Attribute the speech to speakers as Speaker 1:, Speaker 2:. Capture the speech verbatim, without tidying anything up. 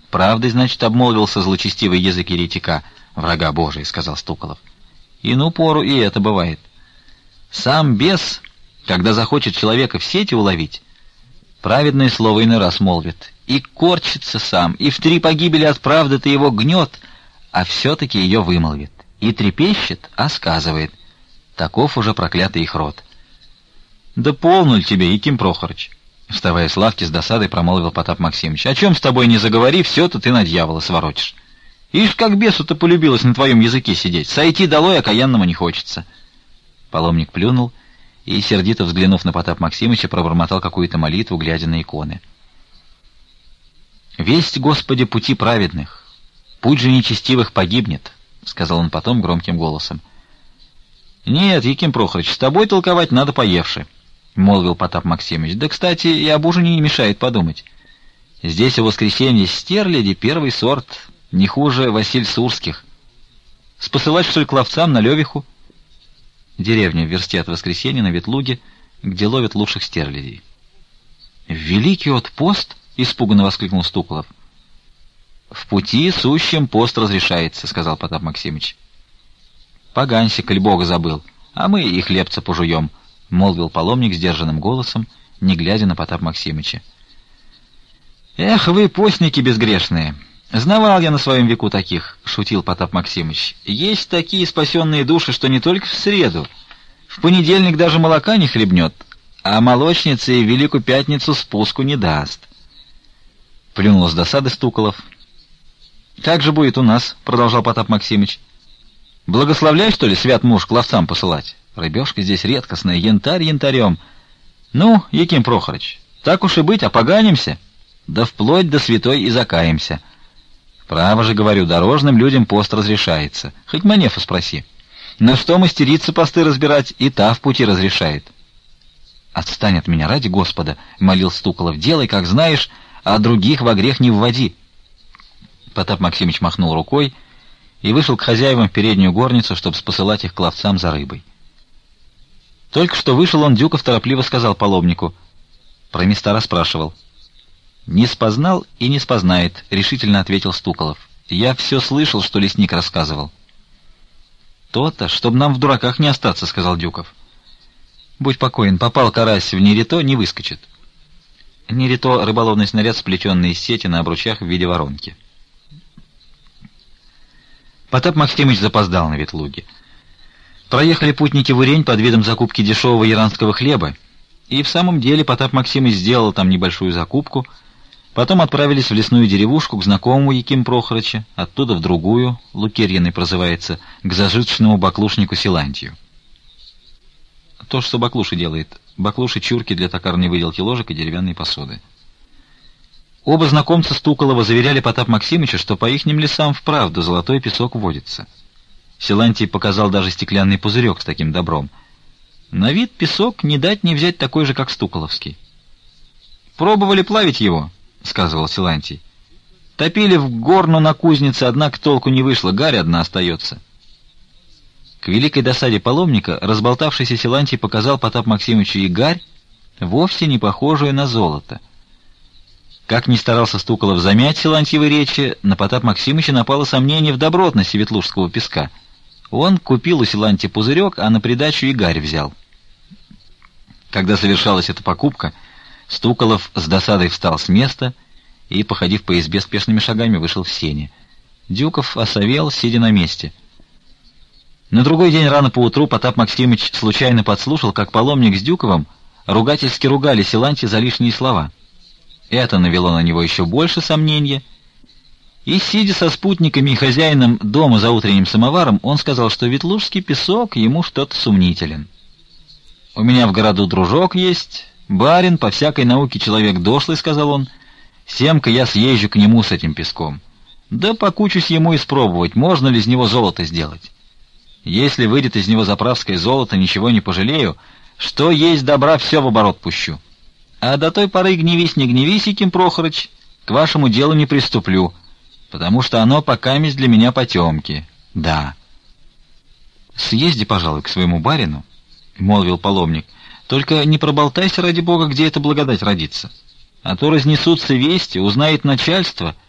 Speaker 1: Правдой, значит, обмолвился злочестивый язык еретика, врага Божия, — сказал Стуколов. И ну пору и это бывает. Сам бес, когда захочет человека в сети уловить, праведное слово иной раз молвит, и корчится сам, и в три погибели от правды-то его гнет, а все-таки ее вымолвит, и трепещет, а сказывает. Таков уже проклятый их род. Да полнуль тебе, Яким Прохорыч, — вставая с лавки с досадой, промолвил Потап Максимыч. О чем с тобой не заговори, все-то ты на дьявола своротишь. Ишь, как бесу-то полюбилось на твоем языке сидеть. Сойти долой окаянному не хочется. Паломник плюнул и, сердито взглянув на Потап Максимыча, пробормотал какую-то молитву, глядя на иконы. «Весть, Господи, пути праведных, путь же нечестивых погибнет», — сказал он потом громким голосом. «Нет, Яким Прохорыч, с тобой толковать надо поевши», — молвил Потап Максимыч. «Да, кстати, и об ужине не мешает подумать. Здесь в воскресенье стерляди первый сорт, не хуже Василь Сурских. Спосылать, что ли, к ловцам на Левиху?» Деревня в версте от Воскресенья на Ветлуге, где ловят лучших стерлядей. «Великий отпост?» — испуганно воскликнул Стуколов. «В пути сущим пост разрешается», — сказал Потап Максимыч. «Поганься, коль Бога забыл, а мы и хлебца пожуем», — молвил паломник сдержанным голосом, не глядя на Потап Максимыча. «Эх вы, постники безгрешные! Знавал я на своем веку таких», — шутил Потап Максимыч. «Есть такие спасенные души, что не только в среду, в понедельник даже молока не хлебнет, а молочнице и в Великую Пятницу спуску не даст». Плюнул с досады Стуколов. «Как же будет у нас?» — продолжал Потап Максимыч. «Благословляй, что ли, свят муж к ловцам посылать? Рыбешка здесь редкостная, янтарь янтарем. Ну, Яким Прохорыч, так уж и быть, опоганимся, да вплоть до святой и закаемся. Право же, говорю, дорожным людям пост разрешается. Хоть Манефу спроси. На что мастерица посты разбирать, и та в пути разрешает». «Отстань от меня, ради Господа», — молил Стуколов. «Делай, как знаешь, а других во грех не вводи». Потап Максимыч махнул рукой и вышел к хозяевам в переднюю горницу, чтобы спосылать их к ловцам за рыбой. Только что вышел он, Дюков торопливо сказал паломнику. Про места расспрашивал. «Не спознал и не спознает», — решительно ответил Стуколов. «Я все слышал, что лесник рассказывал». «То-то, чтобы нам в дураках не остаться», — сказал Дюков. «Будь покоен, попал карась в нерето, не выскочит». Нерето — рыболовный снаряд, сплетенный из сети на обручах в виде воронки. Потап Максимыч запоздал на Ветлуге. Проехали путники в Урень под видом закупки дешевого яранского хлеба, и в самом деле Потап Максимыч сделал там небольшую закупку. Потом отправились в лесную деревушку к знакомому Яким Прохорыча, оттуда в другую, Лукерьиной прозывается, к зажиточному баклушнику Силантию. То, что баклуши делает. Баклуши, чурки для токарной выделки ложек и деревянной посуды. Оба знакомца Стуколова заверяли Потап Максимыча, что по ихним лесам вправду золотой песок водится. Силантий показал даже стеклянный пузырек с таким добром. На вид песок не дать не взять такой же, как стуколовский. «Пробовали плавить его», — сказывал Силантий. «Топили в горну на кузнице, однако толку не вышло, гарь одна остается». К великой досаде паломника разболтавшийся Силантий показал Потап Максимычу и гарь, вовсе не похожую на золото. Как ни старался Стуколов замять Силантьевой речи, на Потап Максимыча напало сомнение в добротности ветлужского песка. Он купил у Силантия пузырек, а на придачу и гарь взял. Когда совершалась эта покупка, Стуколов с досадой встал с места и, походив по избе спешными шагами, вышел в сени. Дюков осовел, сидя на месте. На другой день рано поутру Потап Максимыч случайно подслушал, как паломник с Дюковым ругательски ругали Силантия за лишние слова. Это навело на него еще больше сомнения, и, сидя со спутниками и хозяином дома за утренним самоваром, он сказал, что ветлужский песок ему что-то сомнителен. «У меня в городу дружок есть, барин, по всякой науке человек дошлый», — сказал он. «Семка я съезжу к нему с этим песком. Да покучусь ему испробовать, можно ли из него золото сделать. Если выйдет из него заправское золото, ничего не пожалею, что есть добра, все в оборот пущу. А до той поры гневись, не гневись, Яким Прохорыч, к вашему делу не приступлю, потому что оно покаместь для меня потемки. Да». «Съезди, пожалуй, к своему барину», — молвил паломник, — «только не проболтайся, ради бога, где эта благодать родится. А то разнесутся вести, узнает начальство,